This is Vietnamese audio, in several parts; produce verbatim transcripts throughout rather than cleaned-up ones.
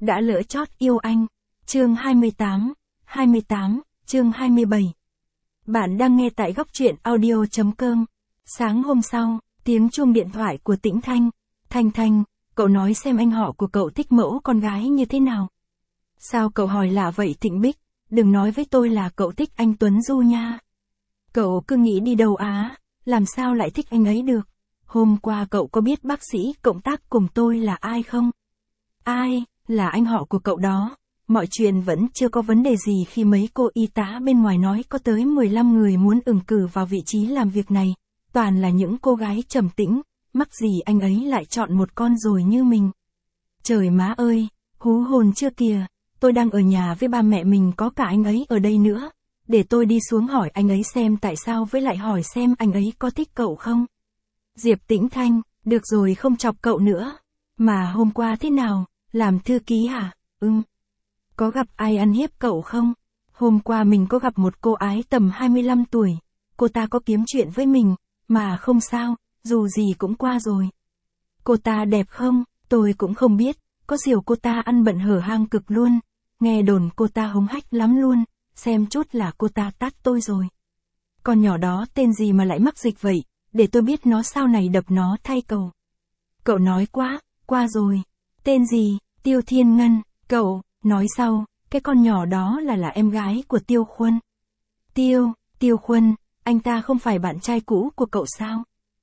đã lỡ chót yêu anh. Chương hai mươi tám, hai mươi tám, chương hai mươi bảy. Bạn đang nghe tại góc truyện audio chấm com. Sáng hôm sau, tiếng chuông điện thoại của Tĩnh Thanh. Thanh Thanh, cậu nói xem anh họ của cậu thích mẫu con gái như thế nào. Sao cậu hỏi lạ vậy Thịnh Bích, đừng nói với tôi là cậu thích anh Tuấn Du nha. Cậu cứ nghĩ đi đâu á, làm sao lại thích anh ấy được. Hôm qua cậu có biết bác sĩ cộng tác cùng tôi là ai không? Ai, là anh họ của cậu đó. Mọi chuyện vẫn chưa có vấn đề gì khi mấy cô y tá bên ngoài nói có tới mười lăm người muốn ứng cử vào vị trí làm việc này. Toàn là những cô gái trầm tĩnh, mắc gì anh ấy lại chọn một con rồi như mình. Trời má ơi, hú hồn chưa kìa, tôi đang ở nhà với ba mẹ mình có cả anh ấy ở đây nữa. Để tôi đi xuống hỏi anh ấy xem tại sao với lại hỏi xem anh ấy có thích cậu không. Diệp Tĩnh Thanh, được rồi không chọc cậu nữa. Mà hôm qua thế nào, làm thư ký hả? Ừm. Có gặp ai ăn hiếp cậu không? Hôm qua mình có gặp một cô ái tầm hai mươi lăm tuổi. Cô ta có kiếm chuyện với mình, mà không sao, dù gì cũng qua rồi. Cô ta đẹp không? Tôi cũng không biết, có điều cô ta ăn bận hở hang cực luôn. Nghe đồn cô ta hống hách lắm luôn, xem chút là cô ta tát tôi rồi. Con nhỏ đó tên gì mà lại mắc dịch vậy, để tôi biết nó sau này đập nó thay cậu. Cậu nói quá, qua rồi. Tên gì? Tiêu Thiên Ngân, cậu, nói sau, cái con nhỏ đó là là em gái của Tiêu Khuân. Tiêu, Tiêu Khuân, anh ta không phải bạn trai cũ của cậu sao?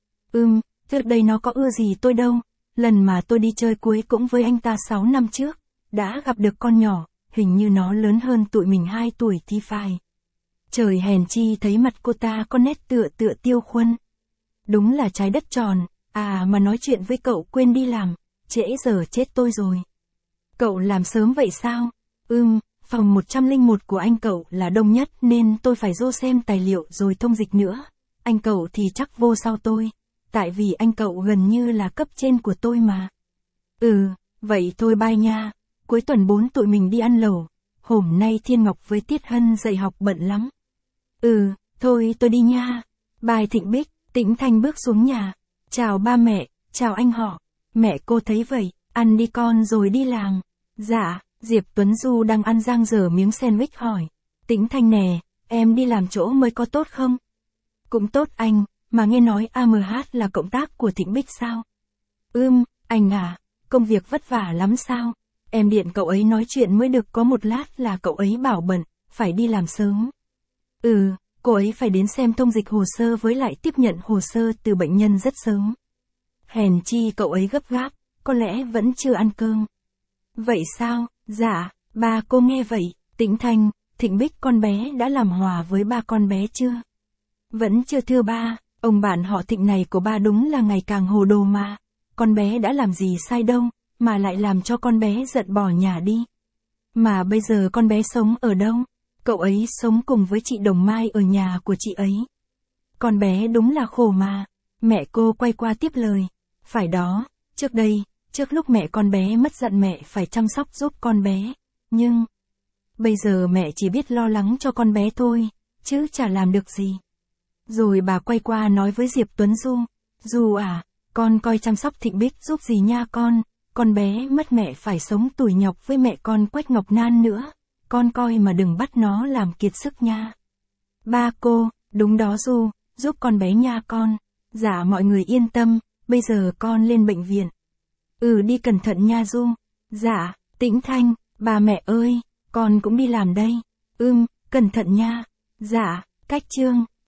Ừm, trước đây nó có ưa gì tôi đâu, lần mà tôi đi chơi cuối cũng với anh ta sáu năm trước, đã gặp được con nhỏ, hình như nó lớn hơn tụi mình hai tuổi thì phải. Trời hèn chi thấy mặt cô ta có nét tựa tựa Tiêu Khuân. Đúng là trái đất tròn, à mà nói chuyện với cậu quên đi làm, trễ giờ chết tôi rồi. Cậu làm sớm vậy sao? Ừm, phòng một trăm lẻ một của anh cậu là đông nhất nên tôi phải vô xem tài liệu rồi thông dịch nữa. Anh cậu thì chắc vô sau tôi, tại vì anh cậu gần như là cấp trên của tôi mà. Ừ, vậy thôi bye nha, cuối tuần bốn tụi mình đi ăn lẩu, hôm nay Thiên Ngọc với Tiết Hân dạy học bận lắm. Ừ, thôi tôi đi nha. Bye Thịnh Bích. Tĩnh Thanh bước xuống nhà. Chào ba mẹ, chào anh họ. Mẹ cô thấy vậy, ăn đi con rồi đi làm. Dạ, Diệp Tuấn Du đang ăn rang dở miếng sandwich hỏi. Tĩnh Thanh nè, em đi làm chỗ mới có tốt không? Cũng tốt anh, mà nghe nói a em hát là cộng tác của Thịnh Bích sao? Ừm, anh à, công việc vất vả lắm sao? Em điện cậu ấy nói chuyện mới được có một lát là cậu ấy bảo bận, phải đi làm sớm. Ừ. Cô ấy phải đến xem thông dịch hồ sơ với lại tiếp nhận hồ sơ từ bệnh nhân rất sớm. Hèn chi cậu ấy gấp gáp, có lẽ vẫn chưa ăn cơm. Vậy sao? Dạ, ba cô nghe vậy, Tĩnh Thanh, Thịnh Bích con bé đã làm hòa với ba con bé chưa? Vẫn chưa thưa ba, ông bạn họ Thịnh này của ba đúng là ngày càng hồ đồ mà. Con bé đã làm gì sai đâu, mà lại làm cho con bé giận bỏ nhà đi. Mà bây giờ con bé sống ở đâu? Cậu ấy sống cùng với chị Đồng Mai ở nhà của chị ấy. Con bé đúng là khổ mà. Mẹ cô quay qua tiếp lời. Phải đó, trước đây, trước lúc mẹ con bé mất dặn mẹ phải chăm sóc giúp con bé. Nhưng, bây giờ mẹ chỉ biết lo lắng cho con bé thôi, chứ chả làm được gì. Rồi bà quay qua nói với Diệp Tuấn Du. Du à, con coi chăm sóc Thịnh Bích giúp gì nha con. Con bé mất mẹ phải sống tủi nhọc với mẹ con Quách Ngọc Nan nữa. Con coi mà đừng bắt nó làm kiệt sức nha. Ba cô, đúng đó Du, giúp con bé nha con. Dạ mọi người yên tâm, bây giờ con lên bệnh viện. Ừ đi cẩn thận nha Du. Dạ, Tĩnh Thanh, bà mẹ ơi, con cũng đi làm đây. Ừm, cẩn thận nha. Dạ, cách chương.